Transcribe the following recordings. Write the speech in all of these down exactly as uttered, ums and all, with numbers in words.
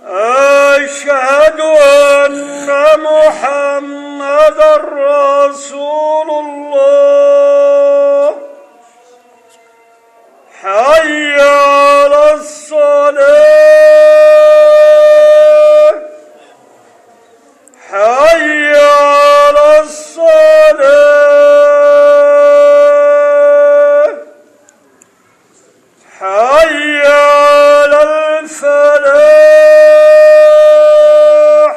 أشهد أن محمدًا رسول الله. حي على الصلاة، حي على الصلاة، حي على الفلاح،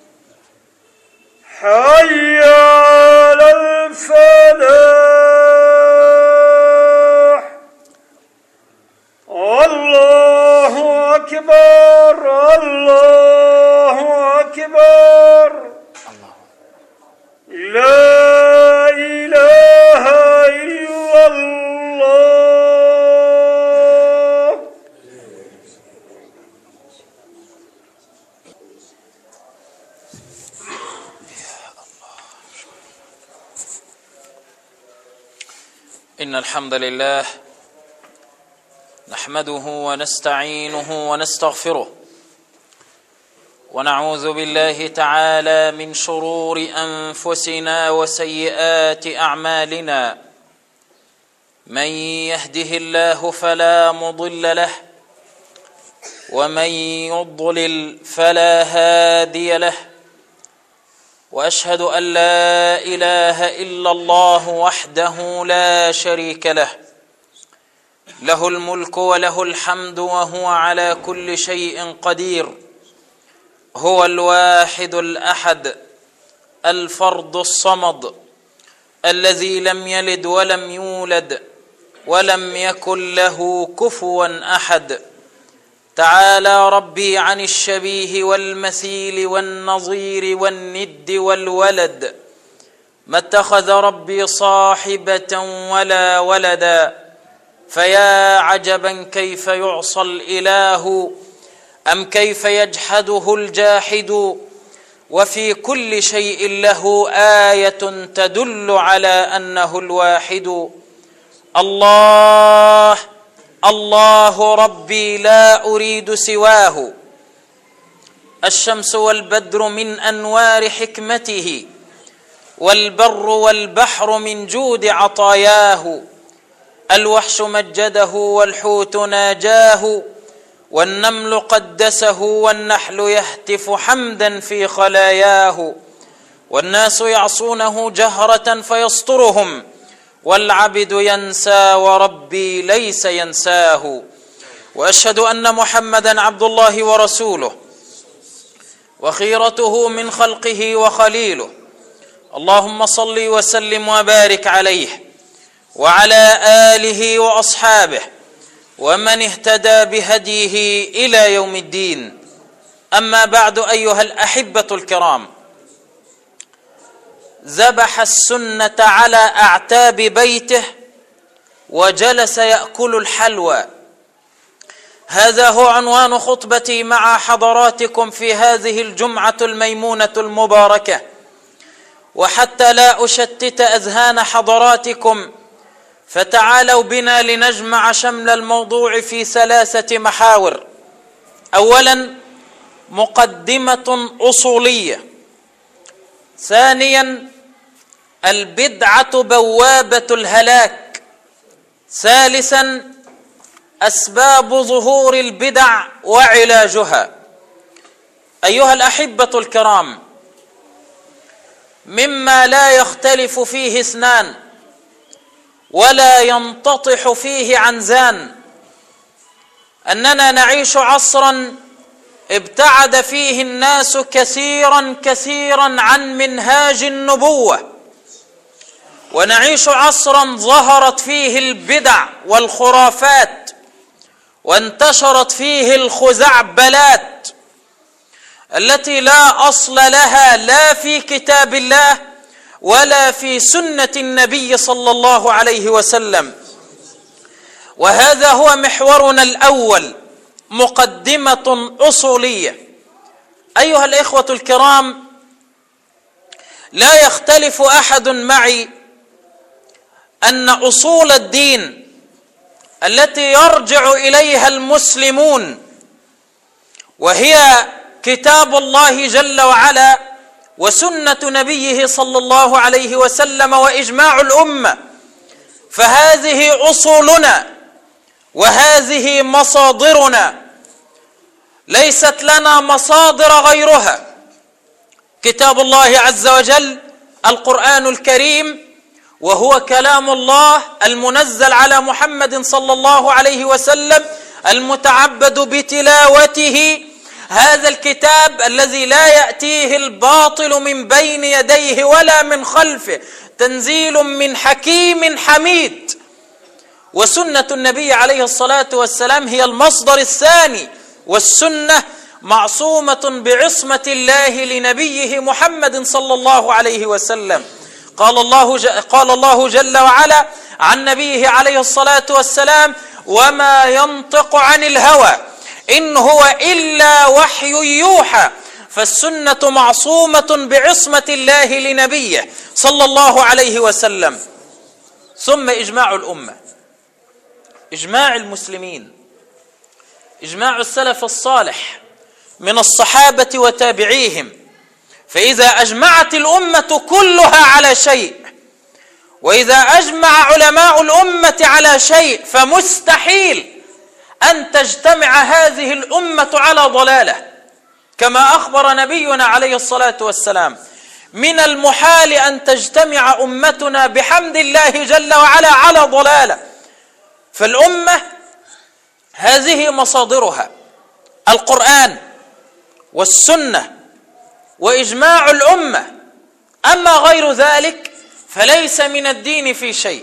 حي على الفلاح. الله أكبر، الله أكبر، لا إله إلا الله. إن الحمد لله نحمده ونستعينه ونستغفره، ونعوذ بالله تعالى من شرور أنفسنا وسيئات أعمالنا. من يهده الله فلا مضل له، ومن يضلل فلا هادي له. وأشهد أن لا إله إلا الله وحده لا شريك له، له الملك وله الحمد وهو على كل شيء قدير. هو الواحد الأحد الفرد الصمد، الذي لم يلد ولم يولد ولم يكن له كفوا أحد. تعالى ربي عن الشبيه والمثيل والنظير والند والولد. ما اتخذ ربي صاحبة ولا ولدا، فيا عجبا كيف يعصى الإله، أم كيف يجحده الجاحد. وفي كل شيء له آية تدل على أنه الواحد. الله الله ربي لا أريد سواه، الشمس والبدر من أنوار حكمته، والبر والبحر من جود عطاياه. الوحش مجده والحوت ناجاه، والنمل قدسه والنحل يهتف حمدا في خلاياه. والناس يعصونه جهرة فيسترهم، والعبد ينسى وربي ليس ينساه. وأشهد أن محمدا عبد الله ورسوله، وخيرته من خلقه وخليله. اللهم صل وسلم وبارك عليه وعلى آله وأصحابه ومن اهتدى بهديه إلى يوم الدين. أما بعد، أيها الأحبة الكرام، ذبح السنة على أعتاب بيته وجلس يأكل الحلوى. هذا هو عنوان خطبتي مع حضراتكم في هذه الجمعة الميمونة المباركة. وحتى لا أشتت أذهان حضراتكم، فتعالوا بنا لنجمع شمل الموضوع في ثلاثة محاور. أولا، مقدمة أصولية. ثانيا، البدعة بوابة الهلاك. ثالثا، أسباب ظهور البدع وعلاجها. أيها الأحبة الكرام، مما لا يختلف فيه اثنان ولا ينتطح فيه عنزان أننا نعيش عصرا ابتعد فيه الناس كثيرا كثيرا عن منهاج النبوة، ونعيش عصرا ظهرت فيه البدع والخرافات، وانتشرت فيه الخزعبلات التي لا أصل لها لا في كتاب الله ولا في سنة النبي صلى الله عليه وسلم. وهذا هو محورنا الأول، مقدمة أصولية. أيها الإخوة الكرام، لا يختلف أحد معي أن أصول الدين التي يرجع إليها المسلمون وهي كتاب الله جل وعلا وسنة نبيه صلى الله عليه وسلم وإجماع الأمة، فهذه أصولنا وهذه مصادرنا، ليست لنا مصادر غيرها. كتاب الله عز وجل القرآن الكريم، وهو كلام الله المنزل على محمد صلى الله عليه وسلم المتعبد بتلاوته. هذا الكتاب الذي لا يأتيه الباطل من بين يديه ولا من خلفه، تنزيل من حكيم حميد. وسنة النبي عليه الصلاة والسلام هي المصدر الثاني، والسنة معصومة بعصمة الله لنبيه محمد صلى الله عليه وسلم. قال الله قال الله جل وعلا عن نبيه عليه الصلاة والسلام: وما ينطق عن الهوى إن هو إلا وحي يوحى. فالسنة معصومة بعصمة الله لنبيه صلى الله عليه وسلم. ثم إجماع الأمة، إجماع المسلمين، إجماع السلف الصالح من الصحابة وتابعيهم. فإذا أجمعت الأمة كلها على شيء، وإذا أجمع علماء الأمة على شيء، فمستحيل أن تجتمع هذه الأمة على ضلالة، كما أخبر نبينا عليه الصلاة والسلام: من المحال أن تجتمع أمتنا بحمد الله جل وعلا على ضلالة. فالأمة هذه مصادرها القرآن والسنة وإجماع الأمة، أما غير ذلك فليس من الدين في شيء،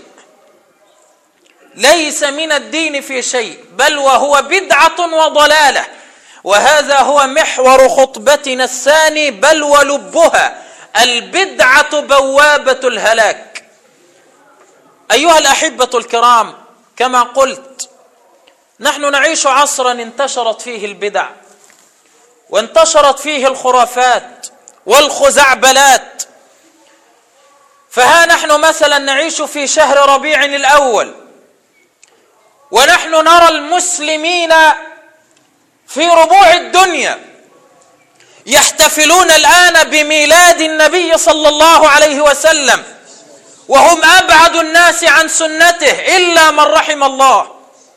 ليس من الدين في شيء، بل وهو بدعة وضلالة. وهذا هو محور خطبتنا الثاني، بل ولبها: البدعة بوابة الهلاك. أيها الأحبة الكرام، كما قلت، نحن نعيش عصرا انتشرت فيه البدع، وانتشرت فيه الخرافات والخزعبلات. فها نحن مثلا نعيش في شهر ربيع الأول، ونحن نرى المسلمين في ربوع الدنيا يحتفلون الآن بميلاد النبي صلى الله عليه وسلم، وهم أبعد الناس عن سنته إلا من رحم الله.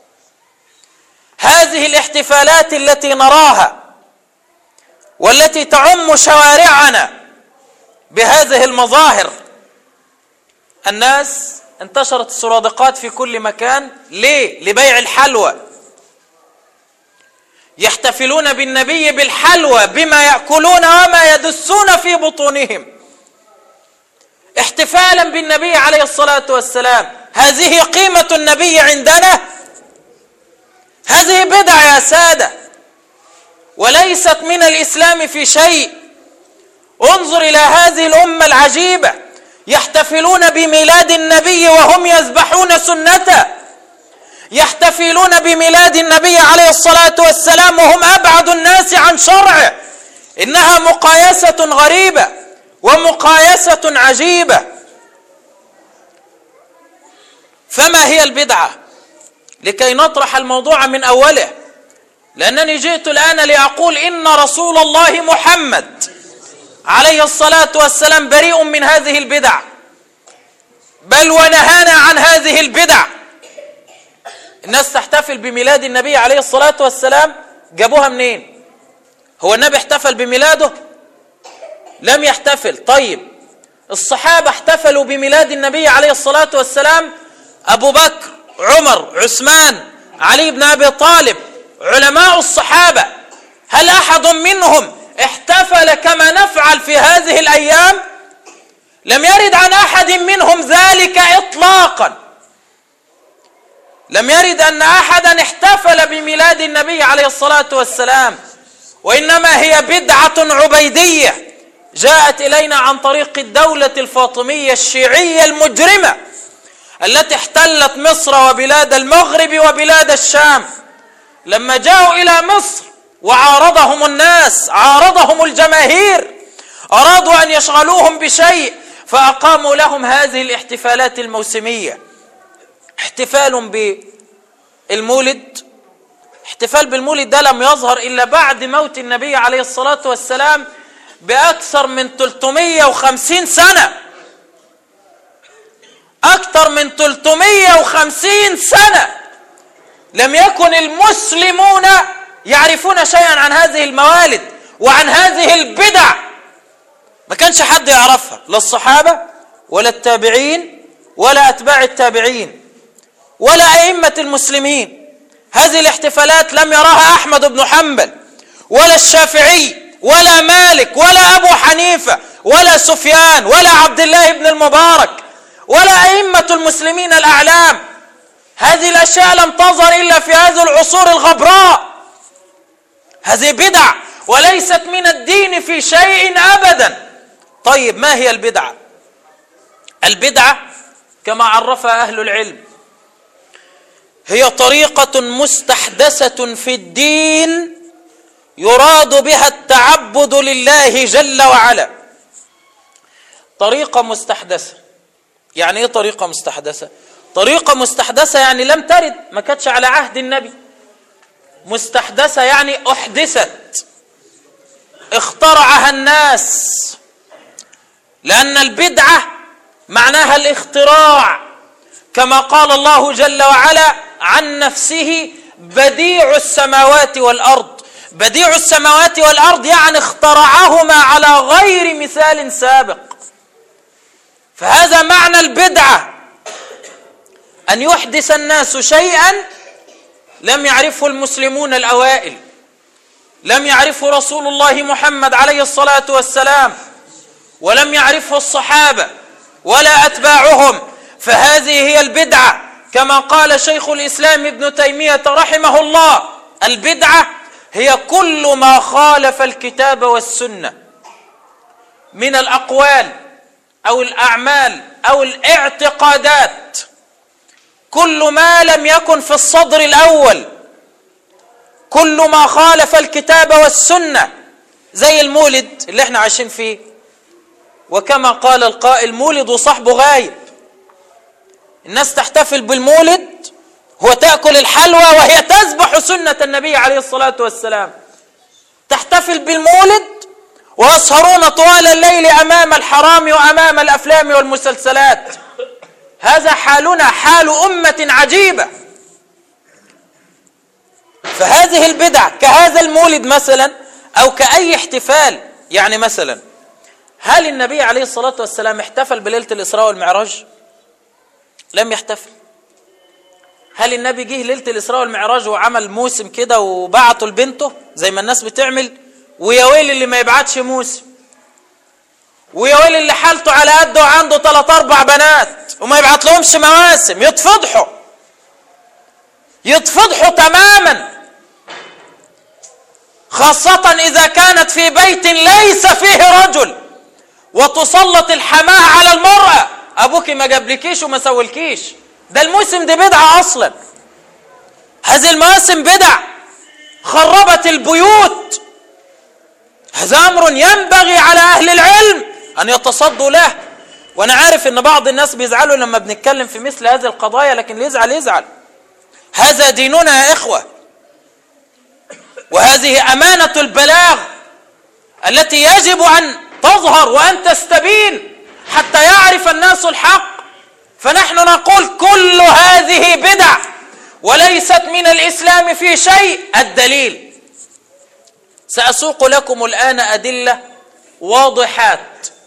هذه الاحتفالات التي نراها والتي تعم شوارعنا بهذه المظاهر، الناس انتشرت السرادقات في كل مكان. ليه؟ لبيع الحلوى. يحتفلون بالنبي بالحلوى، بما يأكلون وما يدسون في بطونهم، احتفالا بالنبي عليه الصلاة والسلام. هذه قيمة النبي عندنا؟ هذه بدعة يا سادة، وليست من الإسلام في شيء. انظر إلى هذه الأمة العجيبة، يحتفلون بميلاد النبي وهم يذبحون سنته، يحتفلون بميلاد النبي عليه الصلاة والسلام وهم أبعد الناس عن شرعه. إنها مقايسة غريبة ومقايسة عجيبة. فما هي البدعة؟ لكي نطرح الموضوع من أوله، لأنني جئت الآن لأقول إن رسول الله محمد عليه الصلاة والسلام بريء من هذه البدع، بل ونهانا عن هذه البدع. الناس تحتفل بميلاد النبي عليه الصلاة والسلام، جابوها منين؟ هو النبي احتفل بميلاده؟ لم يحتفل. طيب الصحابة احتفلوا بميلاد النبي عليه الصلاة والسلام، أبو بكر، عمر، عثمان، علي بن أبي طالب، علماء الصحابة، هل أحد منهم احتفل كما نفعل في هذه الأيام؟ لم يرد عن أحد منهم ذلك إطلاقا. لم يرد أن أحدا احتفل بميلاد النبي عليه الصلاة والسلام، وإنما هي بدعة عبيدية جاءت إلينا عن طريق الدولة الفاطمية الشيعية المجرمة التي احتلت مصر وبلاد المغرب وبلاد الشام. لما جاءوا إلى مصر وعارضهم الناس، عارضهم الجماهير، أرادوا أن يشغلوهم بشيء، فأقاموا لهم هذه الاحتفالات الموسمية. احتفال بالمولد، احتفال بالمولد ده لم يظهر إلا بعد موت النبي عليه الصلاة والسلام بأكثر من ثلاثمائة وخمسين سنة. أكثر من ثلاثمائة وخمسين سنة لم يكن المسلمون يعرفون شيئا عن هذه الموالد وعن هذه البدع. ما كانش حد يعرفها، لا الصحابة ولا التابعين ولا أتباع التابعين ولا أئمة المسلمين. هذه الاحتفالات لم يراها أحمد بن حنبل ولا الشافعي ولا مالك ولا أبو حنيفة ولا سفيان ولا عبد الله بن المبارك ولا أئمة المسلمين الأعلام. هذه الأشياء لم تظهر إلا في هذه العصور الغبراء. هذه بدع وليست من الدين في شيء أبدا. طيب ما هي البدعة؟ البدعة كما عرفها أهل العلم هي طريقة مستحدثة في الدين يراد بها التعبد لله جل وعلا. طريقة مستحدثة يعني ايه طريقة مستحدثة؟ طريقة مستحدثة يعني لم ترد، ما كانتش على عهد النبي. مستحدثة يعني احدثت، اخترعها الناس، لأن البدعة معناها الاختراع، كما قال الله جل وعلا عن نفسه بديع السماوات والأرض. بديع السماوات والأرض يعني اخترعهما على غير مثال سابق. فهذا معنى البدعة، أن يحدث الناس شيئا لم يعرفه المسلمون الأوائل، لم يعرفه رسول الله محمد عليه الصلاة والسلام، ولم يعرفه الصحابة ولا أتباعهم. فهذه هي البدعة، كما قال شيخ الإسلام ابن تيمية رحمه الله: البدعة هي كل ما خالف الكتاب والسنة من الأقوال أو الأعمال أو الاعتقادات، كل ما لم يكن في الصدر الأول، كل ما خالف الكتاب والسنة، زي المولد اللي احنا عايشين فيه. وكما قال القائل: مولد وصاحبه غايب. الناس تحتفل بالمولد وتأكل الحلوى وهي تذبح سنة النبي عليه الصلاة والسلام. تحتفل بالمولد ويسهرون طوال الليل أمام الحرام وأمام الأفلام والمسلسلات. هذا حالنا، حال أمة عجيبة. فهذه البدع كهذا المولد مثلا أو كأي احتفال. يعني مثلا هل النبي عليه الصلاة والسلام احتفل بليلة الإسراء والمعراج؟ لم يحتفل. هل النبي جه ليلة الإسراء والمعراج وعمل موسم كده وبعته لبنته زي ما الناس بتعمل؟ ويا ويل اللي ما يبعتش موسم، ويا ويل اللي حالته على قده وعنده ثلاث أربع بنات وما يبعت لهمش مواسم. يتفضحوا يتفضحوا تماما، خاصة إذا كانت في بيت ليس فيه رجل، وتسلط الحماة على المرأة: أبوك ما جابلكيش وما سولكيش. ده الموسم دي بدعة أصلا. هذه المواسم بدع خربت البيوت. هذا أمر ينبغي على أهل العلم أن يتصدوا له. وأنا عارف أن بعض الناس بيزعلوا لما بنتكلم في مثل هذه القضايا، لكن اللي يزعل يزعل. هذا ديننا يا إخوة، وهذه أمانة البلاغ التي يجب أن تظهر وأن تستبين حتى يعرف الناس الحق. فنحن نقول كل هذه بدع وليست من الإسلام في شيء. الدليل: سأسوق لكم الآن أدلة واضحات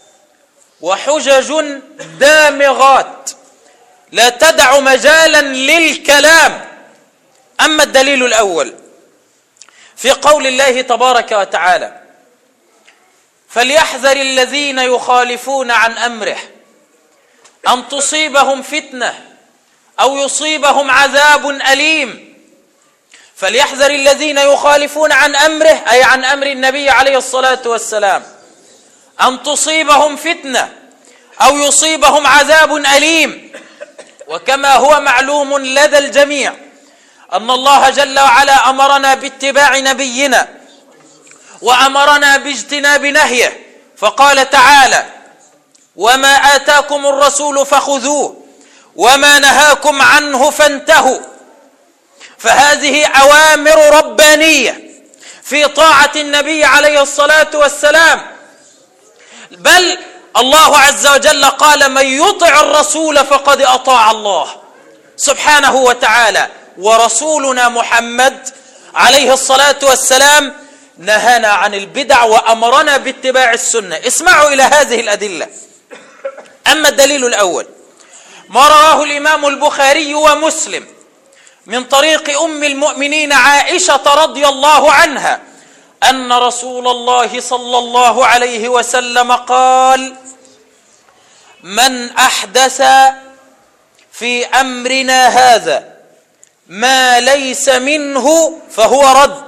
وحجج دامغات لا تدع مجالا للكلام. أما الدليل الأول في قول الله تبارك وتعالى: فليحذر الذين يخالفون عن أمره أن تصيبهم فتنة أو يصيبهم عذاب أليم. فليحذر الذين يخالفون عن أمره أي عن أمر النبي عليه الصلاة والسلام أن تصيبهم فتنة أو يصيبهم عذاب أليم. وكما هو معلوم لدى الجميع أن الله جل وعلا أمرنا باتباع نبينا وأمرنا باجتناب نهيه، فقال تعالى: وما آتاكم الرسول فخذوه وما نهاكم عنه فانتهوا. فهذه أوامر ربانية في طاعة النبي عليه الصلاة والسلام. بل الله عز وجل قال: من يطع الرسول فقد أطاع الله سبحانه وتعالى. ورسولنا محمد عليه الصلاة والسلام نهانا عن البدع وأمرنا باتباع السنة. اسمعوا إلى هذه الأدلة. أما الدليل الأول ما رواه الإمام البخاري ومسلم من طريق أم المؤمنين عائشة رضي الله عنها أن رسول الله صلى الله عليه وسلم قال: من أحدث في أمرنا هذا ما ليس منه فهو رد.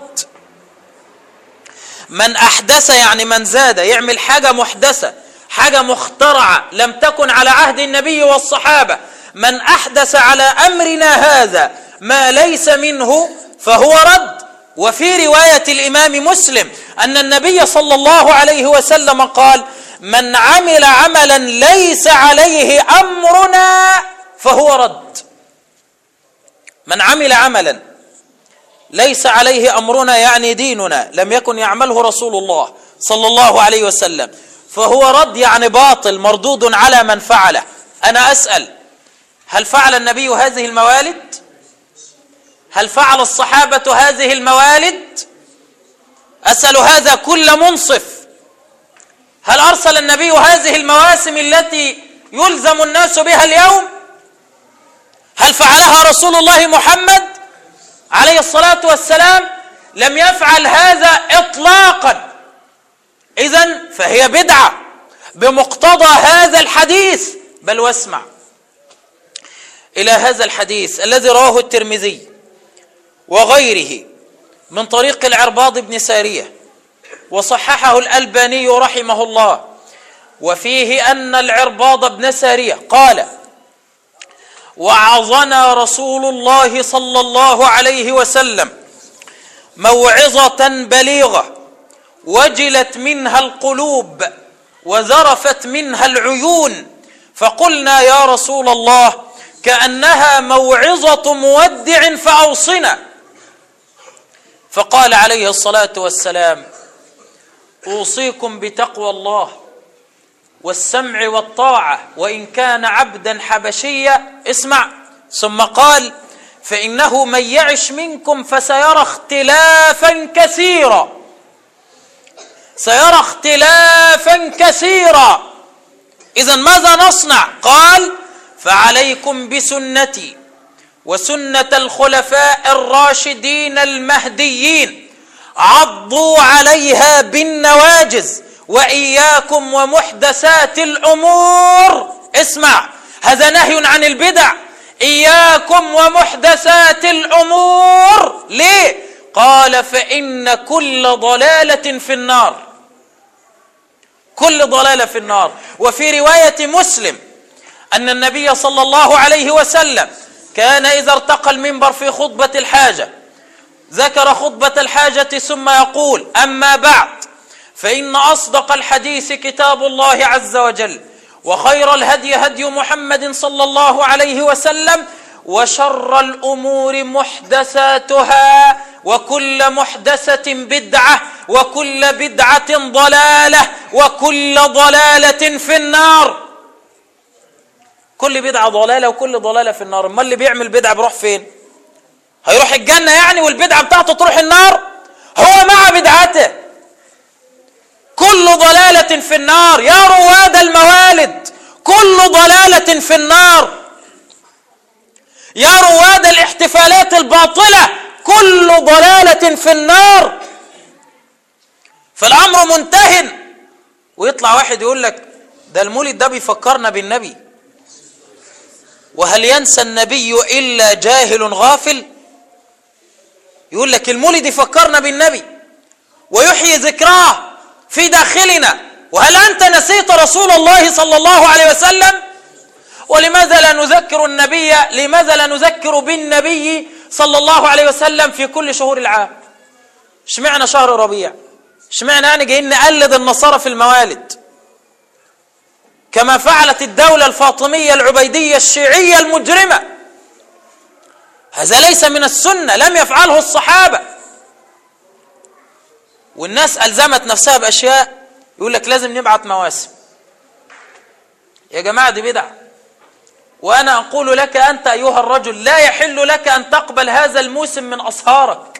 من أحدث يعني من زاد، يعمل حاجة محدثة، حاجة مخترعة لم تكن على عهد النبي والصحابة. من أحدث على أمرنا هذا ما ليس منه فهو رد. وفي رواية الإمام مسلم أن النبي صلى الله عليه وسلم قال: من عمل عملا ليس عليه أمرنا فهو رد. من عمل عملا ليس عليه أمرنا يعني ديننا لم يكن يعمله رسول الله صلى الله عليه وسلم فهو رد، يعني باطل مردود على من فعله. أنا أسأل: هل فعل النبي هذه الموالد؟ هل فعل الصحابة هذه الموالد؟ أسأل هذا كل منصف. هل أرسل النبي هذه المواسم التي يلزم الناس بها اليوم؟ هل فعلها رسول الله محمد عليه الصلاة والسلام؟ لم يفعل هذا إطلاقا. إذن فهي بدعة بمقتضى هذا الحديث. بل واسمع إلى هذا الحديث الذي رواه الترمذي وغيره من طريق العرباض بن سارية وصححه الألباني رحمه الله، وفيه أن العرباض بن سارية قال: وعظنا رسول الله صلى الله عليه وسلم موعظة بليغة وجلت منها القلوب وذرفت منها العيون، فقلنا يا رسول الله كأنها موعظة مودع فأوصنا. فقال عليه الصلاة والسلام: أوصيكم بتقوى الله والسمع والطاعة وإن كان عبدا حبشيا. اسمع. ثم قال: فإنه من يعش منكم فسيرى اختلافا كثيرا. سيرى اختلافا كثيرا. إذن ماذا نصنع؟ قال: فعليكم بسنتي وسنة الخلفاء الراشدين المهديين عضوا عليها بالنواجذ وإياكم ومحدثات الأمور. اسمع، هذا نهي عن البدع. إياكم ومحدثات الأمور. ليه؟ قال: فإن كل ضلالة في النار. كل ضلالة في النار. وفي رواية مسلم أن النبي صلى الله عليه وسلم كان إذا ارتقى المنبر في خطبة الحاجة ذكر خطبة الحاجة ثم يقول: أما بعد فإن أصدق الحديث كتاب الله عز وجل، وخير الهدي هدي محمد صلى الله عليه وسلم، وشر الأمور محدثاتها، وكل محدثة بدعة، وكل بدعة ضلالة، وكل ضلالة في النار. كل بدعة ضلالة وكل ضلالة في النار. ما اللي بيعمل بدعة بيروح فين؟ هيروح الجنة يعني والبدعة بتاعته تروح النار؟ هو مع بدعته. كل ضلالة في النار. يا رواد الموالد، كل ضلالة في النار. يا رواد الاحتفالات الباطلة، كل ضلالة في النار. فالأمر منتهٍ. ويطلع واحد يقول لك: ده المولد ده بيفكرنا بالنبي. وهل ينسى النبي إلا جاهل غافل؟ يقول لك المولد يفكرنا بالنبي ويحيي ذكراه في داخلنا. وهل أنت نسيت رسول الله صلى الله عليه وسلم؟ ولماذا لا نذكر النبي؟ لماذا لا نذكر بالنبي صلى الله عليه وسلم في كل شهور العام؟ اشمعنى شهر ربيع؟ اشمعنى يعني جايين نقلد النصارى في الموالد كما فعلت الدولة الفاطمية العبيدية الشيعية المجرمة؟ هذا ليس من السنة، لم يفعله الصحابة. والناس ألزمت نفسها بأشياء، يقول لك لازم نبعت مواسم. يا جماعة دي بدعة. وأنا أقول لك أنت أيها الرجل لا يحل لك أن تقبل هذا الموسم من أصهارك.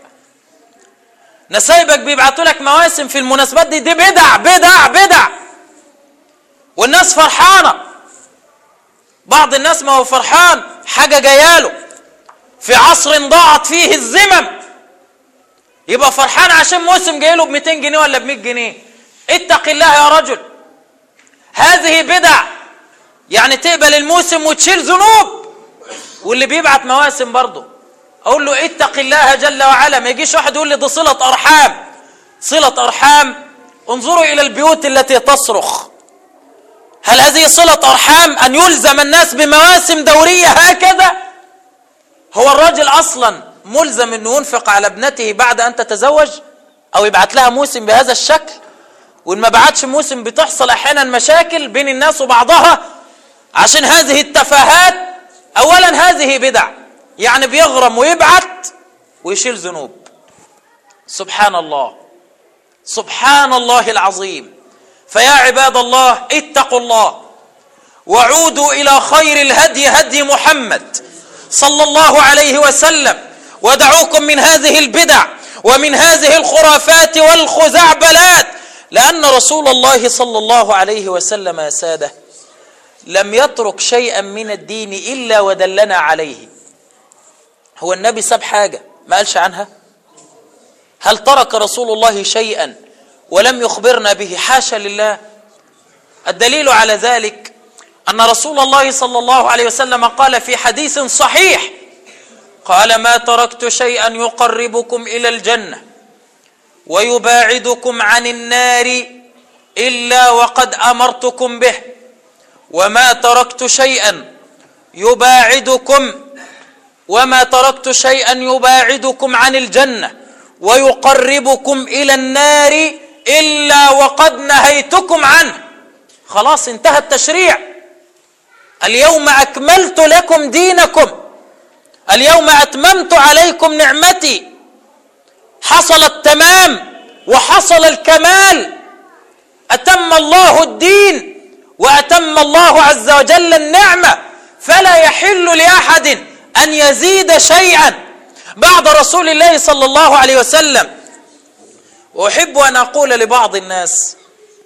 نسايبك بيبعتوا لك مواسم في المناسبات دي، دي بدع بدع بدع، والناس فرحانة. بعض الناس ما هو فرحان حاجة جاياله في عصر ضاعت فيه الزمم، يبقى فرحان عشان موسم جايله ب مئتين جنيه ولا ب مئة جنيه. اتق الله يا رجل، هذه بدع. يعني تقبل الموسم وتشيل ذنوب. واللي بيبعت مواسم برضه اقول له اتق الله جل وعلا. ما يجيش واحد يقول لي ده صلة ارحام. صلة ارحام، انظروا الى البيوت التي تصرخ. هل هذه صلة ارحام ان يلزم الناس بمواسم دورية هكذا؟ هو الراجل اصلا ملزم انه ينفق على ابنته بعد ان تتزوج او يبعت لها موسم بهذا الشكل؟ وان ما بعتش موسم بتحصل احيانا مشاكل بين الناس وبعضها عشان هذه التفاهات. اولا هذه بدع، يعني بيغرم ويبعت ويشيل ذنوب. سبحان الله سبحان الله العظيم. فيا عباد الله اتقوا الله وعودوا الى خير الهدي هدي محمد صلى الله عليه وسلم، ودعوكم من هذه البدع ومن هذه الخرافات والخزعبلات، لأن رسول الله صلى الله عليه وسلم يا سادة لم يترك شيئا من الدين إلا ودلنا عليه. هو النبي ساب حاجة ما قالش عنها؟ هل ترك رسول الله شيئا ولم يخبرنا به؟ حاشا لله. الدليل على ذلك أن رسول الله صلى الله عليه وسلم قال في حديث صحيح، قال ما تركت شيئا يقربكم إلى الجنة ويباعدكم عن النار إلا وقد أمرتكم به، وما تركت شيئا يباعدكم وما تركت شيئا يباعدكم عن الجنة ويقربكم إلى النار إلا وقد نهيتكم عنه. خلاص انتهى التشريع. اليوم أكملت لكم دينكم، اليوم أتممت عليكم نعمتي. حصل التمام وحصل الكمال. أتم الله الدين وأتم الله عز وجل النعمة، فلا يحل لأحد أن يزيد شيئا بعد رسول الله صلى الله عليه وسلم. وأحب أن أقول لبعض الناس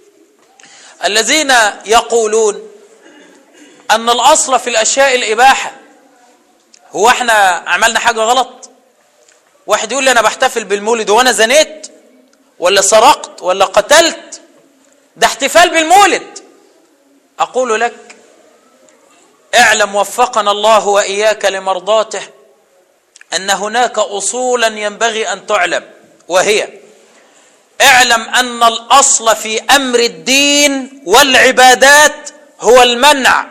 الذين يقولون أن الأصل في الأشياء الإباحة، هو احنا عملنا حاجة غلط؟ واحد يقول لي أنا بحتفل بالمولد وأنا زنيت ولا سرقت ولا قتلت؟ ده احتفال بالمولد. أقول لك اعلم وفقنا الله وإياك لمرضاته أن هناك أصولا ينبغي أن تعلم، وهي اعلم أن الأصل في أمر الدين والعبادات هو المنع،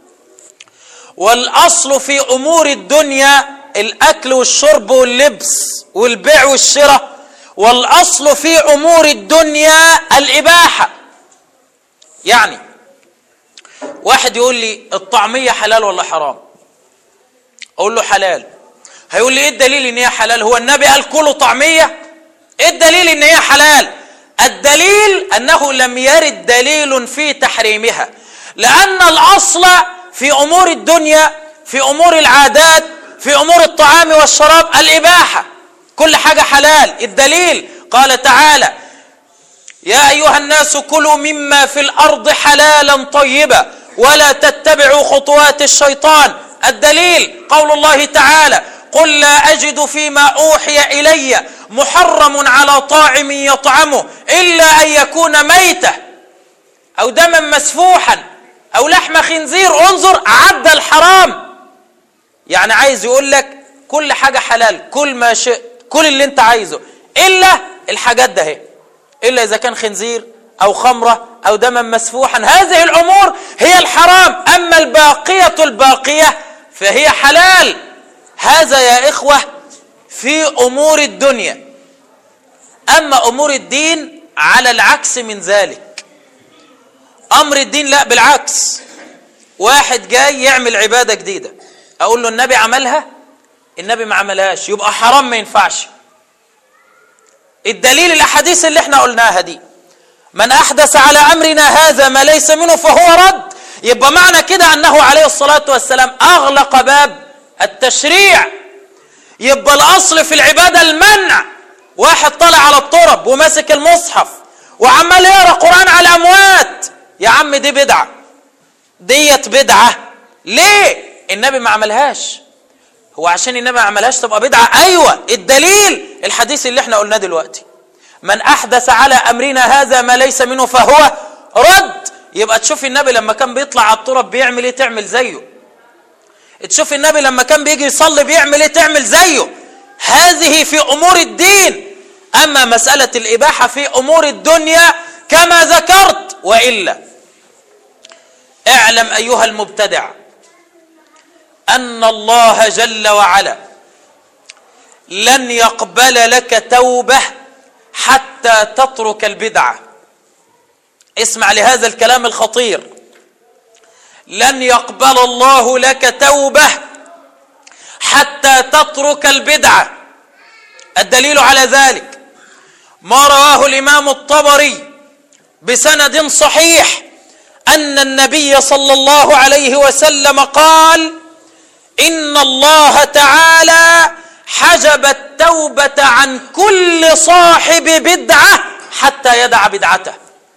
والأصل في أمور الدنيا الأكل والشرب واللبس والبيع والشراء، والأصل في أمور الدنيا الإباحة. يعني واحد يقول لي الطعمية حلال ولا حرام؟ أقول له حلال. هيقول لي إيه الدليل إن هي حلال؟ هو النبي قال كلوا طعمية؟ إيه الدليل إن هي حلال؟ الدليل أنه لم يرد دليل في تحريمها، لأن الأصل في أمور الدنيا، في أمور العادات، في أمور الطعام والشراب الإباحة، كل حاجة حلال. الدليل قال تعالى يا أيها الناس كلوا مما في الأرض حلالا طيبا ولا تتبعوا خطوات الشيطان. الدليل قول الله تعالى قل لا أجد فيما أوحي إلي محرم على طاعم يطعمه إلا أن يكون ميتة أو دما مسفوحا أو لحم خنزير. انظر عد الحرام، يعني عايز يقول لك كل حاجة حلال، كل ما شئت، كل اللي انت عايزه إلا الحاجات ده هي، إلا إذا كان خنزير أو خمرة أو دما مسفوحا، هذه الأمور هي الحرام. أما الباقية الباقية فهي حلال. هذا يا إخوة في أمور الدنيا. أما أمور الدين على العكس من ذلك. أمر الدين لا، بالعكس. واحد جاي يعمل عبادة جديدة، أقول له النبي عملها؟ النبي ما عملهاش يبقى حرام ما ينفعش. الدليل الاحاديث اللي احنا قلناها دي، من احدث على امرنا هذا ما ليس منه فهو رد. يبقى معنى كده انه عليه الصلاة والسلام اغلق باب التشريع. يبقى الاصل في العبادة المنع. واحد طالع على الترب وماسك المصحف وعمال يقرا قرآن على الاموات، يا عم دي بدعة، ديت بدعة. ليه؟ النبي ما عملهاش. هو عشان النبي ما عملهاش تبقى بدعة؟ ايوه. الدليل الحديث اللي احنا قلناه دلوقتي، من احدث على امرنا هذا ما ليس منه فهو رد. يبقى تشوف النبي لما كان بيطلع على التراب بيعمل ايه تعمل زيه. تشوف النبي لما كان بيجي يصلي بيعمل ايه تعمل زيه. هذه في امور الدين. اما مسألة الاباحة في امور الدنيا كما ذكرت. والا اعلم ايها المبتدع ان الله جل وعلا لن يقبل لك توبة حتى تترك البدعة. اسمع لهذا الكلام الخطير، لن يقبل الله لك توبة حتى تترك البدعة. الدليل على ذلك ما رواه الإمام الطبري بسند صحيح أن النبي صلى الله عليه وسلم قال: إن الله تعالى حجب التوبة عن كل صاحب بدعة حتى يدع بدعته.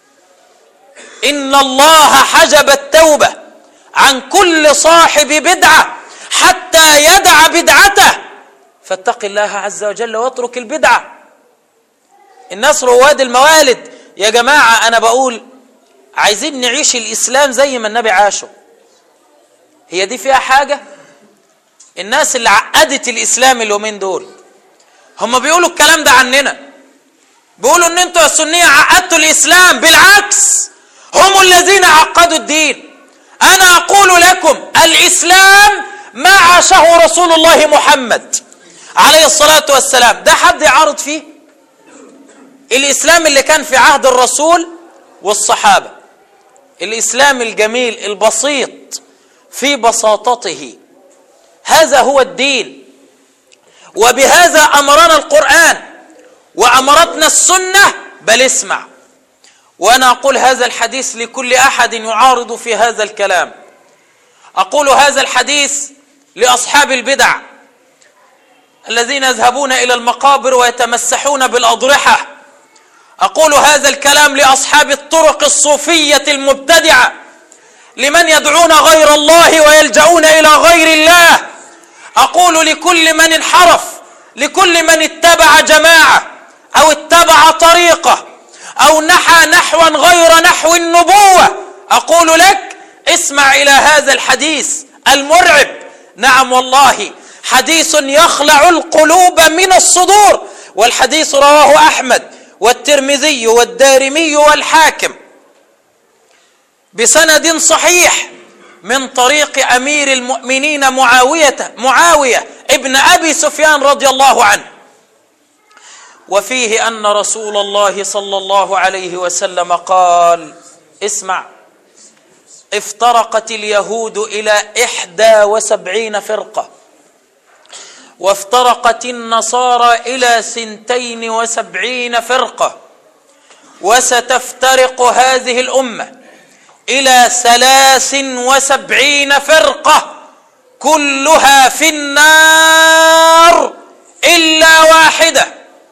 إن الله حجب التوبة عن كل صاحب بدعة حتى يدع بدعته، فاتق الله عز وجل واترك البدعة. الناس رواد الموالد يا جماعة، أنا بقول عايزين نعيش الإسلام زي ما النبي عاشه. هي دي فيها حاجة؟ الناس اللي عقدت الإسلام اليومين دول هم بيقولوا الكلام ده عننا، بيقولوا ان انتوا السنية عقدتوا الإسلام. بالعكس، هم الذين عقدوا الدين. أنا أقول لكم الإسلام ما عاشه رسول الله محمد عليه الصلاة والسلام. ده حد يعارض فيه؟ الإسلام اللي كان في عهد الرسول والصحابة، الإسلام الجميل البسيط في بساطته، هذا هو الدين. وبهذا أمرنا القرآن وأمرتنا السنة. بل اسمع، وأنا أقول هذا الحديث لكل أحد يعارض في هذا الكلام. أقول هذا الحديث لأصحاب البدع الذين يذهبون إلى المقابر ويتمسحون بالأضرحة. أقول هذا الكلام لأصحاب الطرق الصوفية المبتدعة، لمن يدعون غير الله ويلجؤون إلى غير الله. أقول لكل من انحرف، لكل من اتبع جماعة أو اتبع طريقة أو نحى نحوا غير نحو النبوة، أقول لك اسمع إلى هذا الحديث المرعب. نعم والله، حديث يخلع القلوب من الصدور. والحديث رواه أحمد والترمذي والدارمي والحاكم بسند صحيح من طريق أمير المؤمنين معاوية معاوية ابن أبي سفيان رضي الله عنه. وفيه أن رسول الله صلى الله عليه وسلم قال: اسمع، افترقت اليهود إلى إحدى وسبعين فرقة، وافترقت النصارى إلى سنتين وسبعين فرقة، وستفترق هذه الأمة إلى ثلاث وسبعين فرقة كلها في النار إلا واحدة.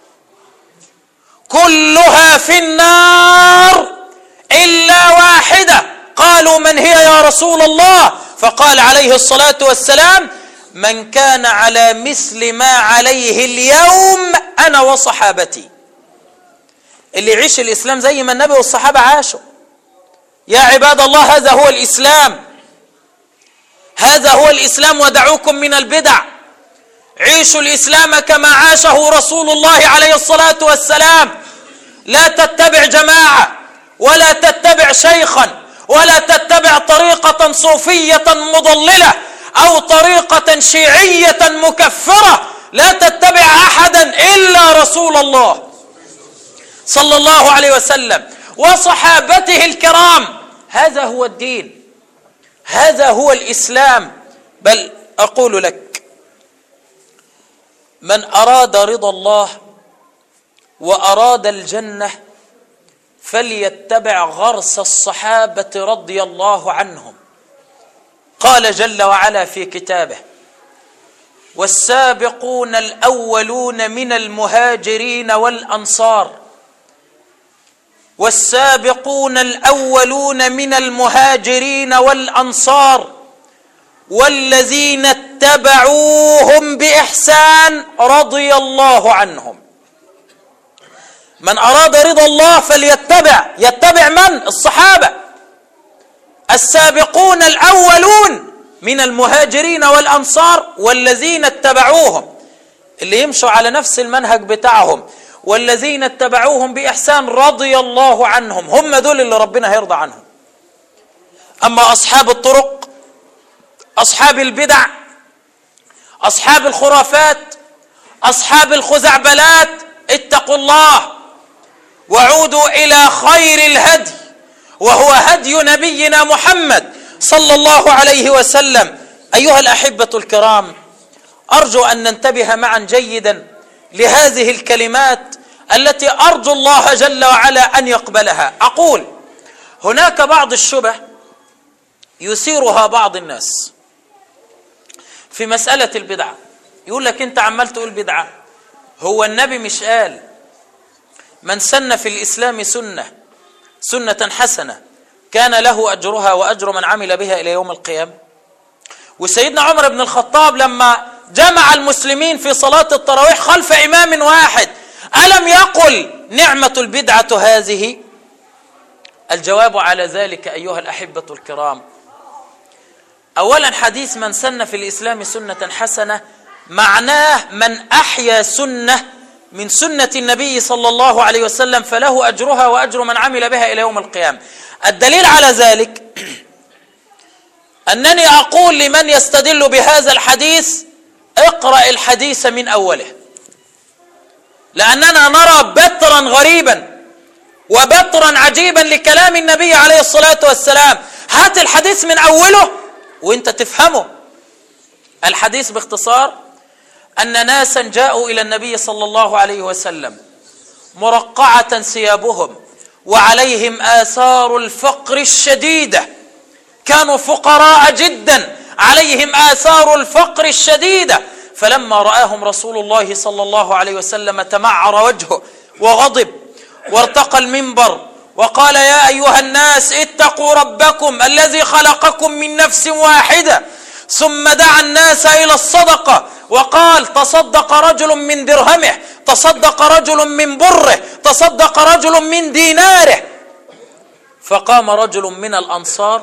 كلها في النار إلا واحدة. قالوا: من هي يا رسول الله؟ فقال عليه الصلاة والسلام: من كان على مثل ما عليه اليوم أنا وصحابتي. اللي يعيش الإسلام زي ما النبي والصحابة عاشوا. يا عباد الله، هذا هو الإسلام، هذا هو الإسلام. ودعوكم من البدع، عيشوا الإسلام كما عاشه رسول الله عليه الصلاة والسلام. لا تتبع جماعة، ولا تتبع شيخا، ولا تتبع طريقة صوفية مضللة أو طريقة شيعية مكفرة. لا تتبع أحدا إلا رسول الله صلى الله عليه وسلم وصحابته الكرام. هذا هو الدين، هذا هو الإسلام. بل أقول لك من أراد رضا الله وأراد الجنة فليتبع غرس الصحابة رضي الله عنهم. قال جل وعلا في كتابه: والسابقون الأولون من المهاجرين والأنصار والسابقون الأولون من المهاجرين والأنصار والذين اتبعوهم بإحسان رضي الله عنهم. من أراد رضا الله فليتبع، يتبع من؟ الصحابة السابقون الأولون من المهاجرين والأنصار والذين اتبعوهم، اللي يمشوا على نفس المنهج بتاعهم، والذين اتبعوهم بإحسان رضي الله عنهم، هم دول اللي ربنا هيرضى عنهم. أما أصحاب الطرق، أصحاب البدع، أصحاب الخرافات، أصحاب الخزعبلات، اتقوا الله وعودوا إلى خير الهدي وهو هدي نبينا محمد صلى الله عليه وسلم. أيها الأحبة الكرام، أرجو أن ننتبه معا جيدا لهذه الكلمات التي أرجو الله جل وعلا أن يقبلها. أقول هناك بعض الشبه يثيرها بعض الناس في مسألة البدعة. يقول لك أنت عمال تقول بدعة، هو النبي مش قال من سن في الإسلام سنة سنة حسنة كان له أجرها وأجر من عمل بها إلى يوم القيامة؟ وسيدنا عمر بن الخطاب لما جمع المسلمين في صلاة التراويح خلف إمام واحد ألم يقل نعمة البدعة هذه؟ الجواب على ذلك أيها الأحبة الكرام، أولا حديث من سن في الإسلام سنة حسنة معناه من أحيا سنة من سنة النبي صلى الله عليه وسلم فله أجرها وأجر من عمل بها إلى يوم القيامة. الدليل على ذلك أنني أقول لمن يستدل بهذا الحديث اقرأ الحديث من أوله، لأننا نرى بترا غريبا وبترا عجيبا لكلام النبي عليه الصلاة والسلام. هات الحديث من أوله وانت تفهمه. الحديث باختصار أن ناسا جاءوا إلى النبي صلى الله عليه وسلم مرقعة ثيابهم وعليهم آثار الفقر الشديدة، كانوا فقراء جدا عليهم آثار الفقر الشديدة. فلما رآهم رسول الله صلى الله عليه وسلم تمعر وجهه وغضب وارتقى المنبر وقال: يا أيها الناس اتقوا ربكم الذي خلقكم من نفس واحدة، ثم دعا الناس إلى الصدقة وقال: تصدق رجل من درهمه، تصدق رجل من بره، تصدق رجل من ديناره. فقام رجل من الأنصار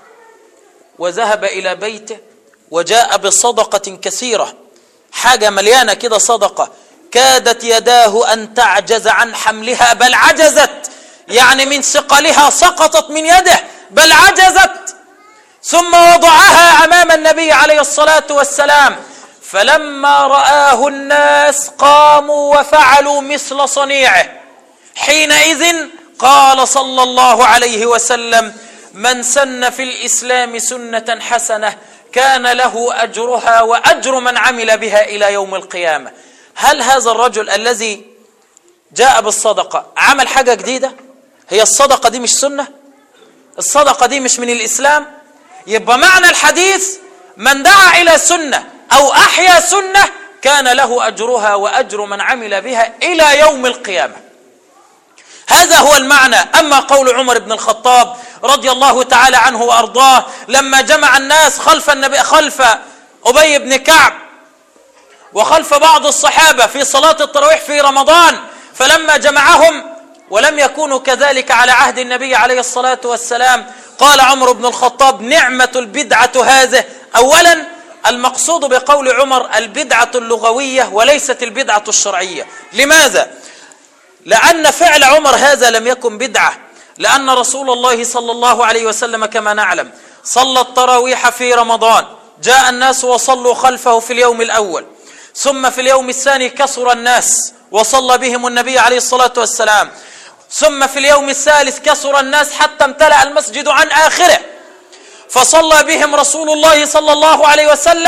وذهب إلى بيته وجاء بصدقة كثيرة، حاجة مليانة كده صدقة، كادت يداه أن تعجز عن حملها بل عجزت، يعني من ثقلها سقطت من يده بل عجزت. ثم وضعها أمام النبي عليه الصلاة والسلام، فلما رآه الناس قاموا وفعلوا مثل صنيعه. حينئذ قال صلى الله عليه وسلم: من سن في الإسلام سنة حسنة كان له أجرها وأجر من عمل بها إلى يوم القيامة. هل هذا الرجل الذي جاء بالصدقة عمل حاجة جديدة؟ هي الصدقة دي مش سنة؟ الصدقة دي مش من الإسلام؟ يبقى معنى الحديث من دعا إلى سنة أو أحيا سنة كان له أجرها وأجر من عمل بها إلى يوم القيامة. هذا هو المعنى. أما قول عمر بن الخطاب رضي الله تعالى عنه وأرضاه لما جمع الناس خلف النبي خلف أبي بن كعب وخلف بعض الصحابة في صلاة التراويح في رمضان، فلما جمعهم ولم يكونوا كذلك على عهد النبي عليه الصلاة والسلام، قال عمر بن الخطاب: نعمة البدعة هذه. أولا المقصود بقول عمر البدعة اللغوية وليست البدعة الشرعية. لماذا؟ لأن فعل عمر هذا لم يكن بدعة، لأن رسول الله صلى الله عليه وسلم كما نعلم صلى التراويح في رمضان، جاء الناس وصلوا خلفه في اليوم الأول، ثم في اليوم الثاني كثر الناس وصلى بهم النبي عليه الصلاة والسلام، ثم في اليوم الثالث كثر الناس حتى امتلأ المسجد عن آخره، فصلى بهم رسول الله صلى الله عليه وسلم،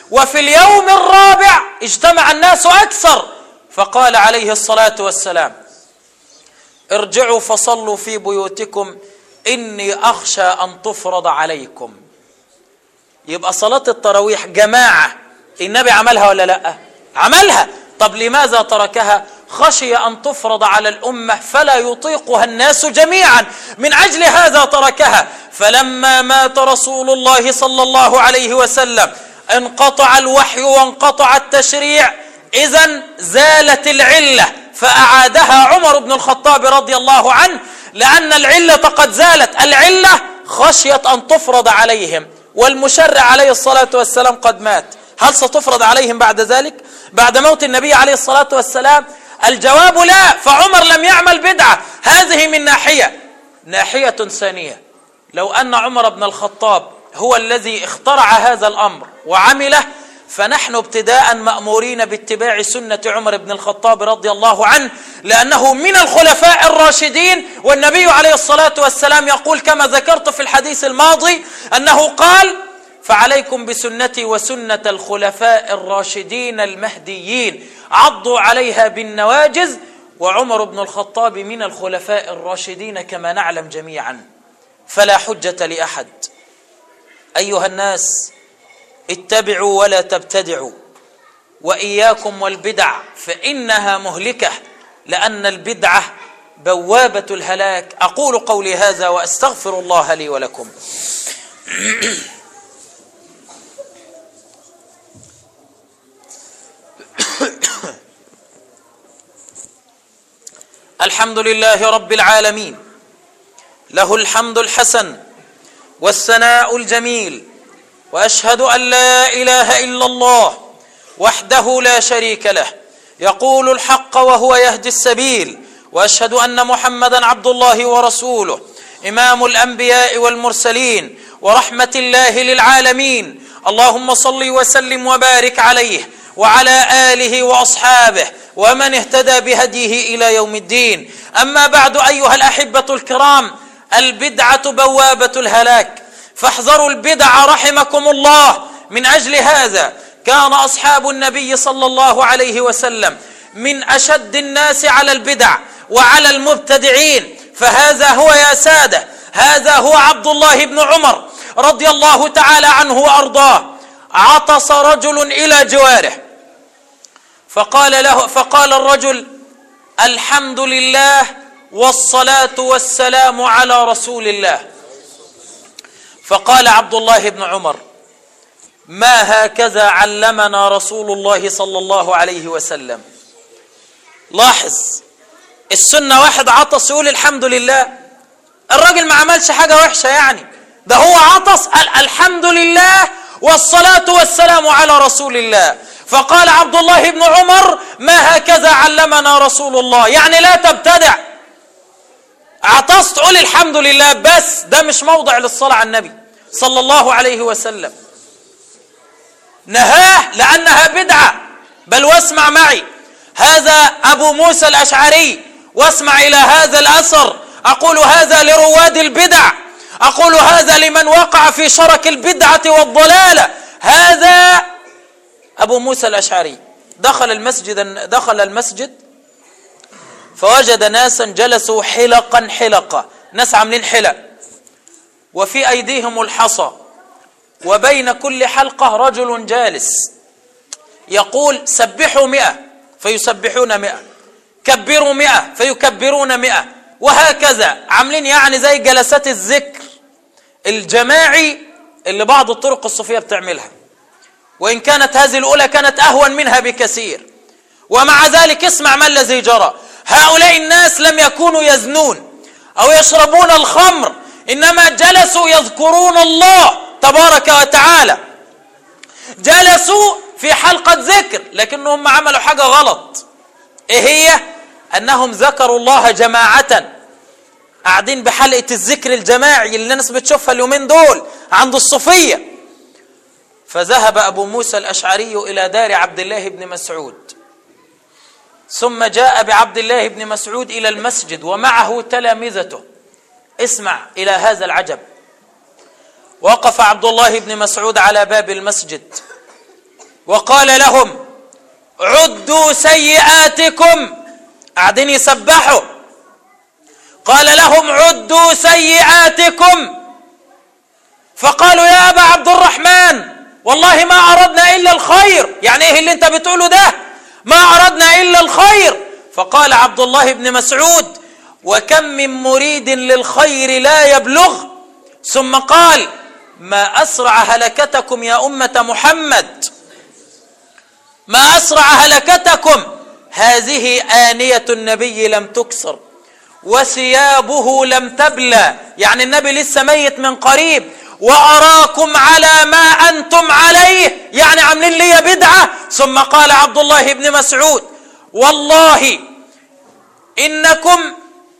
وفي اليوم الرابع اجتمع الناس أكثر، فقال عليه الصلاة والسلام: ارجعوا فصلوا في بيوتكم إني أخشى أن تفرض عليكم. يبقى صلاة التراويح جماعة النبي عملها ولا لا؟ عملها. طب لماذا تركها؟ خشي أن تفرض على الأمة فلا يطيقها الناس جميعا، من أجل هذا تركها. فلما مات رسول الله صلى الله عليه وسلم انقطع الوحي وانقطع التشريع، إذن زالت العلة، فأعادها عمر بن الخطاب رضي الله عنه، لأن العلة قد زالت. العلة خشية أن تفرض عليهم، والمشرع عليه الصلاة والسلام قد مات. هل ستفرض عليهم بعد ذلك؟ بعد موت النبي عليه الصلاة والسلام؟ الجواب لا. فعمر لم يعمل بدعة. هذه من ناحية. ناحية ثانية، لو أن عمر بن الخطاب هو الذي اخترع هذا الأمر وعمله، فنحن ابتداء مأمورين باتباع سنة عمر بن الخطاب رضي الله عنه، لأنه من الخلفاء الراشدين. والنبي عليه الصلاة والسلام يقول كما ذكرت في الحديث الماضي أنه قال: فعليكم بسنتي وسنة الخلفاء الراشدين المهديين عضوا عليها بالنواجذ. وعمر بن الخطاب من الخلفاء الراشدين كما نعلم جميعا، فلا حجة لأحد. أيها الناس، اتبعوا ولا تبتدعوا، وإياكم والبدع فإنها مهلكة، لأن البدعة بوابة الهلاك. أقول قولي هذا وأستغفر الله لي ولكم. الحمد لله رب العالمين، له الحمد الحسن والثناء الجميل، وأشهد أن لا إله إلا الله وحده لا شريك له، يقول الحق وهو يهدي السبيل، وأشهد أن محمدا عبد الله ورسوله، إمام الأنبياء والمرسلين ورحمة الله للعالمين. اللهم صل وسلم وبارك عليه وعلى آله وأصحابه ومن اهتدى بهديه إلى يوم الدين. أما بعد، أيها الأحبة الكرام، البدعة بوابة الهلاك، فاحذروا البدع رحمكم الله. من أجل هذا كان أصحاب النبي صلى الله عليه وسلم من أشد الناس على البدع وعلى المبتدعين. فهذا هو يا سادة، هذا هو عبد الله بن عمر رضي الله تعالى عنه وأرضاه. عطس رجل إلى جواره، فقال له فقال الرجل: الحمد لله والصلاة والسلام على رسول الله. فقال عبد الله بن عمر: ما هكذا علمنا رسول الله صلى الله عليه وسلم. لاحظ، السنة واحد عطس يقول الحمد لله، الراجل ما عملش حاجة وحشة يعني، ده هو عطس قال الحمد لله والصلاة والسلام على رسول الله. فقال عبد الله بن عمر: ما هكذا علمنا رسول الله، يعني لا تبتدع. عطست قول الحمد لله بس، ده مش موضع للصلاة على النبي صلى الله عليه وسلم. نهاه لأنها بدعة. بل واسمع معي، هذا أبو موسى الأشعري، واسمع إلى هذا الأثر. أقول هذا لرواد البدع، أقول هذا لمن وقع في شرك البدعة والضلالة. هذا أبو موسى الأشعري دخل المسجد دخل المسجد فوجد ناسا جلسوا حلقا حلقة، ناس عاملين حلق، وفي أيديهم الحصى، وبين كل حلقة رجل جالس يقول: سبحوا مئة فيسبحون مئة، كبروا مئة فيكبرون مئة، وهكذا عاملين يعني زي جلسات الذكر الجماعي اللي بعض الطرق الصوفية بتعملها، وإن كانت هذه الأولى كانت أهون منها بكثير. ومع ذلك اسمع ما الذي جرى. هؤلاء الناس لم يكونوا يزنون أو يشربون الخمر، إنما جلسوا يذكرون الله تبارك وتعالى، جلسوا في حلقة ذكر، لكنهم عملوا حاجة غلط. إيه هي؟ أنهم ذكروا الله جماعة، قاعدين بحلقة الذكر الجماعي اللي الناس بتشوفها اليومين دول عند الصوفية. فذهب أبو موسى الأشعري إلى دار عبد الله بن مسعود، ثم جاء بعبد الله بن مسعود إلى المسجد ومعه تلامذته. اسمع إلى هذا العجب. وقف عبد الله بن مسعود على باب المسجد وقال لهم عدوا سيئاتكم، قاعدين يسبحوا، قال لهم عدوا سيئاتكم، فقالوا يا أبا عبد الرحمن والله ما أردنا إلا الخير. يعني إيه اللي أنت بتقوله ده؟ ما أردنا إلا الخير. فقال عبد الله بن مسعود وكم من مريد للخير لا يبلغ، ثم قال ما أسرع هلكتكم يا أمة محمد، ما أسرع هلكتكم، هذه آنية النبي لم تكسر وثيابه لم تبلى، يعني النبي لسه ميت من قريب، وأراكم على ما أنتم عليه، يعني عاملين لي بدعة. ثم قال عبد الله بن مسعود والله إنكم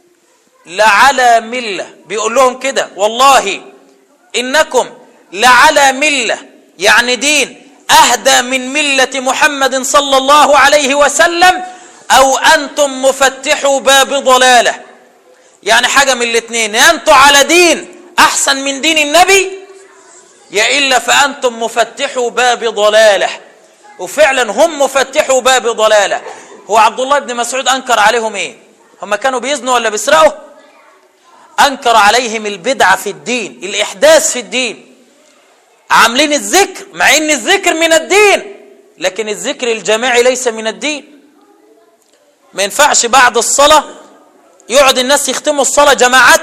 لعلى ملة، بيقول لهم كده والله إنكم لعلى ملة، يعني دين أهدى من ملة محمد صلى الله عليه وسلم، أو أنتم مفتحوا باب ضلالة، يعني حاجة من الاثنين، يا أنتم على دين أحسن من دين النبي، يا إلا فأنتم مفتحوا باب ضلالة. وفعلا هم مفتحوا باب ضلالة. هو عبد الله بن مسعود أنكر عليهم إيه؟ هم كانوا بيزنوا ولا بيسرقوا؟ أنكر عليهم البدعة في الدين، الإحداث في الدين. عاملين الذكر مع إن الذكر من الدين، لكن الذكر الجماعي ليس من الدين. ما ينفعش بعد الصلاة يقعد الناس يختموا الصلاة جماعة،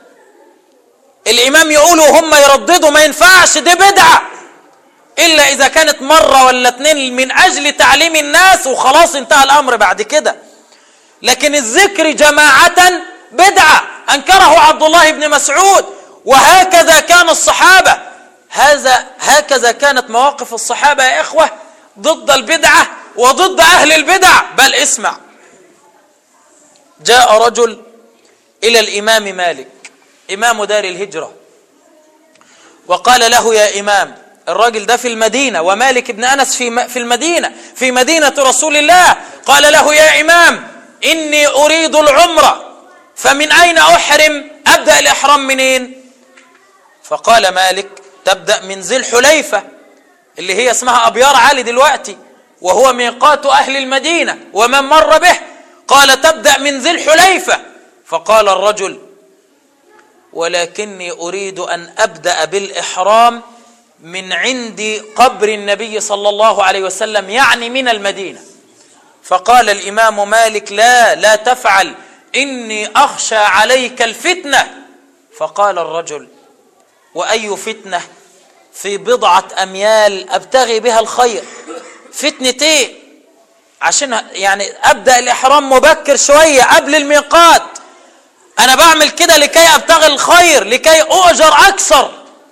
الإمام يقولوا وهم يرددوا، ما ينفعش، دي بدعة، إلا إذا كانت مرة ولا اتنين من أجل تعليم الناس وخلاص انتهى الأمر بعد كده. لكن الذكر جماعة بدعة، أنكره عبد الله بن مسعود. وهكذا كان الصحابة، هذا هكذا كانت مواقف الصحابة يا إخوة ضد البدعة وضد أهل البدع. بل اسمع، جاء رجل إلى الإمام مالك إمام دار الهجرة وقال له يا إمام، الراجل ده في المدينة ومالك بن أنس في في المدينة في مدينة رسول الله، قال له يا إمام إني أريد العمرة فمن أين أحرم؟ أبدأ الإحرام منين؟ فقال مالك تبدأ من ذي الحليفة اللي هي اسمها أبيار علي دلوقتي، وهو ميقات أهل المدينة ومن مر به. قال تبدأ من ذي الحليفة. فقال الرجل ولكني أريد أن أبدأ بالإحرام من عند قبر النبي صلى الله عليه وسلم، يعني من المدينة. فقال الإمام مالك لا لا تفعل، إني أخشى عليك الفتنة. فقال الرجل وأي فتنة في بضعة أميال أبتغي بها الخير؟ فتنة إيه؟ عشان يعني أبدأ الإحرام مبكر شوية قبل الميقات، أنا بعمل كده لكي أبتغي الخير، لكي أؤجر أكثر.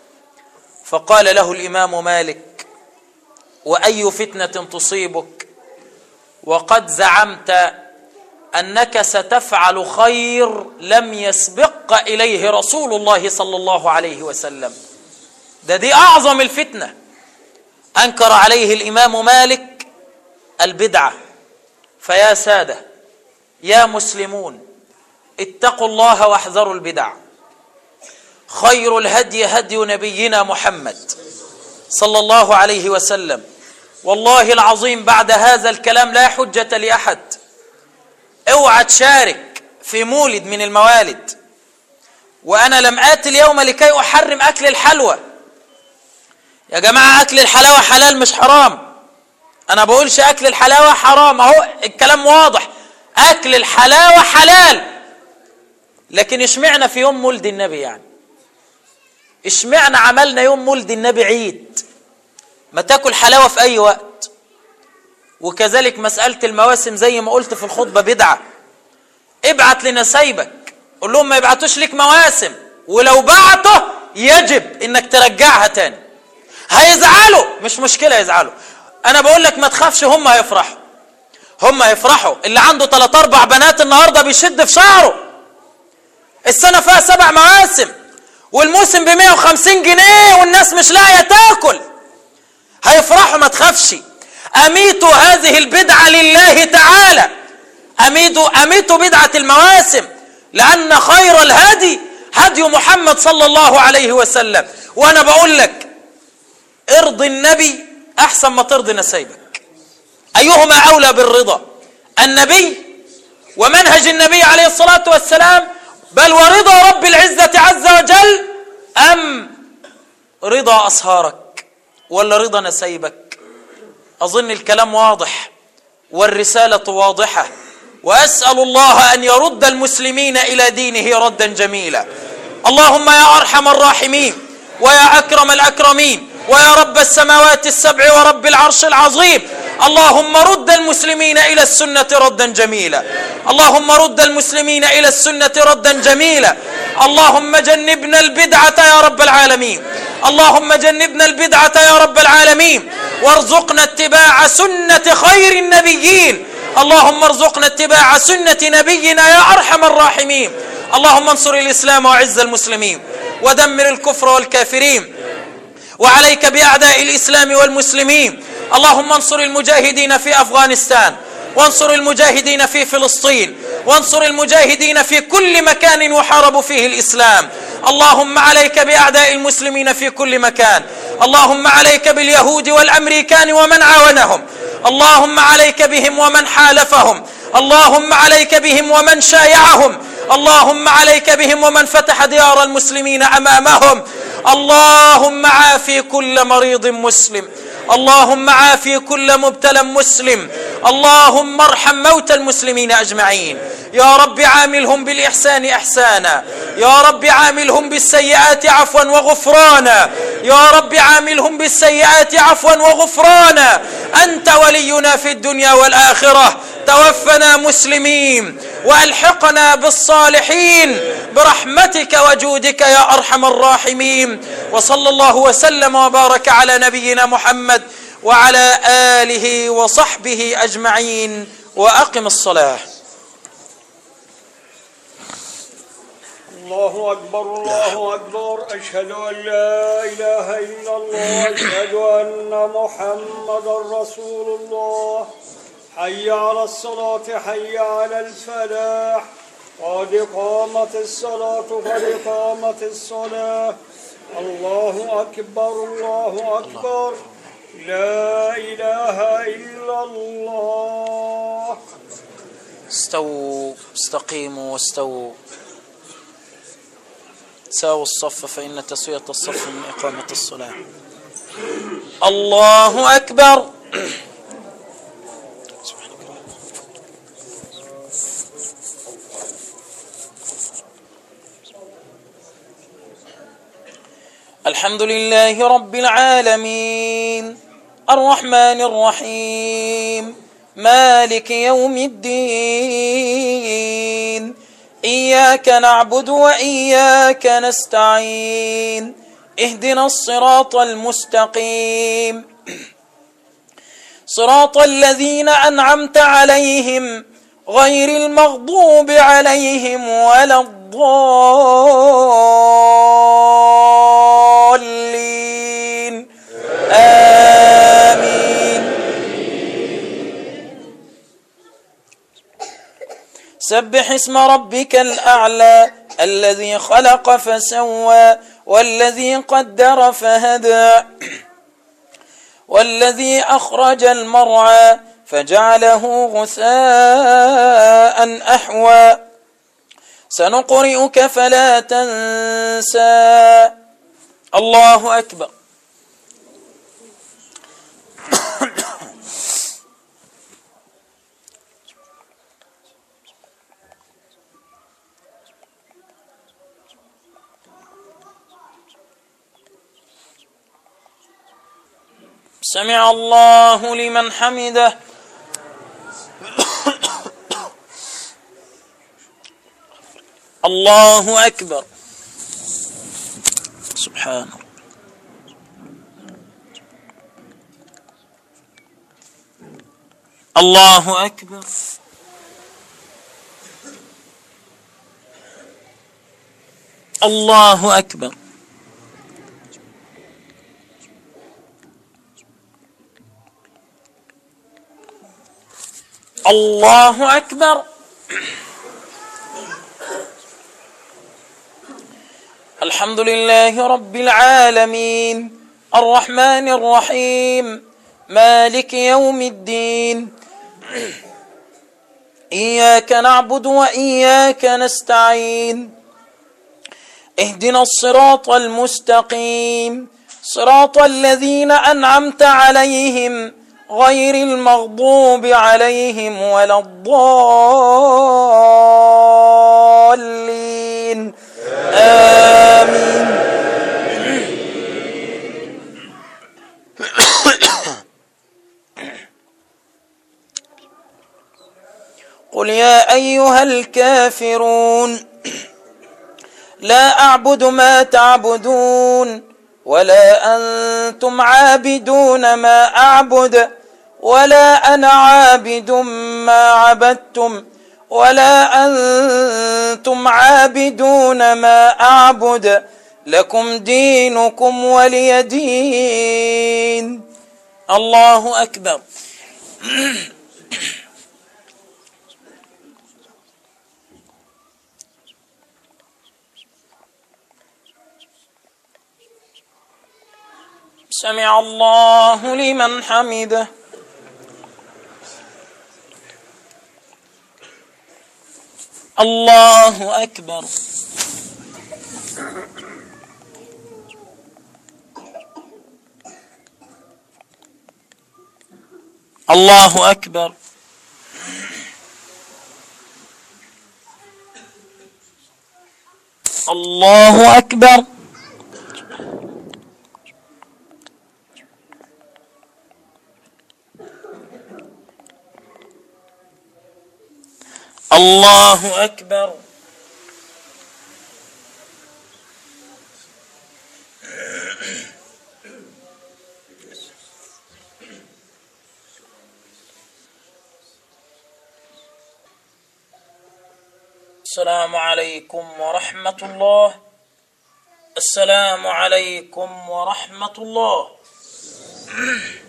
فقال له الإمام مالك وأي فتنة تصيبك وقد زعمت أنك ستفعل خير لم يسبق إليه رسول الله صلى الله عليه وسلم؟ ده دي أعظم الفتنة. أنكر عليه الإمام مالك البدعة. فيا سادة يا مسلمون اتقوا الله واحذروا البدع. خير الهدي هدي نبينا محمد صلى الله عليه وسلم. والله العظيم بعد هذا الكلام لا حجة لأحد. اوعى تشارك في مولد من الموالد. وأنا لم آتي اليوم لكي أحرم أكل الحلوى يا جماعة، أكل الحلاوة حلال مش حرام. أنا بقولش أكل الحلاوة حرام، أهو الكلام واضح، أكل الحلاوة حلال. لكن اشمعنا في يوم مولد النبي؟ يعني اشمعنا عملنا يوم مولد النبي عيد؟ ما تاكل حلاوة في أي وقت. وكذلك مسألة المواسم زي ما قلت في الخطبة بدعة. ابعت لنسايبك قول لهم ما يبعتوش لك مواسم، ولو بعته يجب انك ترجعها تاني. هيزعلوا، مش مشكلة يزعلوا، انا بقول لك ما تخافش، هم هيفرحوا، هم هيفرحوا. اللي عنده ثلاث اربع بنات النهاردة بيشد في شعره، السنة فيها سبع مواسم والموسم بمية وخمسين جنيه والناس مش لاقية تاكل، هيفرحوا، ما تخافش. أميتوا هذه البدعة لله تعالى، أميتوا, أميتوا بدعة المواسم، لأن خير الهدي هدي محمد صلى الله عليه وسلم. وأنا بقول لك ارضي النبي أحسن ما ترضي نسيبك. أيهما أولى بالرضا؟ النبي ومنهج النبي عليه الصلاة والسلام، بل ورضا رب العزة عز وجل، أم رضا أصهارك ولا رضا نسيبك؟ أظن الكلام واضح والرسالة واضحة، وأسأل الله أن يرد المسلمين إلى دينه ردا جميلا. اللهم يا أرحم الراحمين ويا أكرم الأكرمين ويا رب السماوات السبع ورب العرش العظيم، اللهم رد المسلمين إلى السنة ردا جميلا. اللهم رد المسلمين إلى السنة ردا جميلا. اللهم جنبنا البدعة يا رب العالمين. اللهم جنبنا البدعة يا رب العالمين، وارزقنا اتباع سنة خير النبيين. اللهم ارزقنا اتباع سنة نبينا يا أرحم الراحمين. اللهم انصر الإسلام وعز المسلمين، ودمر الكفر والكافرين، وعليك بأعداء الإسلام والمسلمين. اللهم انصر المجاهدين في أفغانستان، وانصر المجاهدين في فلسطين، وانصر المجاهدين في كل مكان يحارب فيه الإسلام. اللهم عليك بأعداء المسلمين في كل مكان. اللهم عليك باليهود والأمريكان ومن عاونهم. اللهم عليك بهم ومن حالفهم. اللهم عليك بهم ومن شايعهم. اللهم عليك بهم ومن فتح ديار المسلمين أمامهم. اللهم عافي كل مريض مسلم. اللهم عافي كل مبتلى مسلم. اللهم ارحم موتى المسلمين أجمعين. يا رب عاملهم بالإحسان إحسانا، يا رب عاملهم بالسيئات عفوا وغفرانا، يا رب عاملهم بالسيئات عفوا وغفرانا. أنت ولينا في الدنيا والآخرة. توفنا مسلمين وألحقنا بالصالحين برحمتك وجودك يا أرحم الراحمين. وصلى الله وسلم وبارك على نبينا محمد وعلى آله وصحبه أجمعين. وأقم الصلاة. الله أكبر الله أكبر. أشهد أن لا إله إلا الله. أشهد أن محمدا رسول الله. حي على الصلاة حي على الفلاح. قد قامت الصلاة قد قامت الصلاة. الله أكبر الله أكبر. لا إله إلا الله. استووا استقيموا واستووا، ساووا الصف فإن تسوية الصف من إقامة الصلاة. الله أكبر. الحمد لله رب العالمين، الرحمن الرحيم، مالك يوم الدين، إياك نعبد وإياك نستعين، اهدنا الصراط المستقيم، صراط الذين أنعمت عليهم غير المغضوب عليهم ولا الضالين. آمين. سبح اسم ربك الأعلى الذي خلق فسوى والذي قدر فهدى والذي أخرج المرعى فجعله غثاء أحوى سنقرئك فلا تنسى. الله أكبر. سمع الله لمن حمده. الله أكبر. سبحان الله أكبر. الله أكبر. الله أكبر. الحمد لله رب العالمين، الرحمن الرحيم، مالك يوم الدين. إياك نعبد وإياك نستعين. اهدنا الصراط المستقيم صراط الذين أنعمت عليهم غير المغضوب عليهم ولا الضالين. آمين. قل يا أيها الكافرون لا أعبد ما تعبدون ولا أنتم عابدون ما أعبد ولا أنا عابد ما عبدتم ولا أنتم عابدون ما أعبد لكم دينكم ولي دين. الله أكبر. سمع الله لمن حمده. الله أكبر. الله أكبر. الله أكبر. الله أكبر. السلام عليكم ورحمة الله. السلام عليكم ورحمة الله.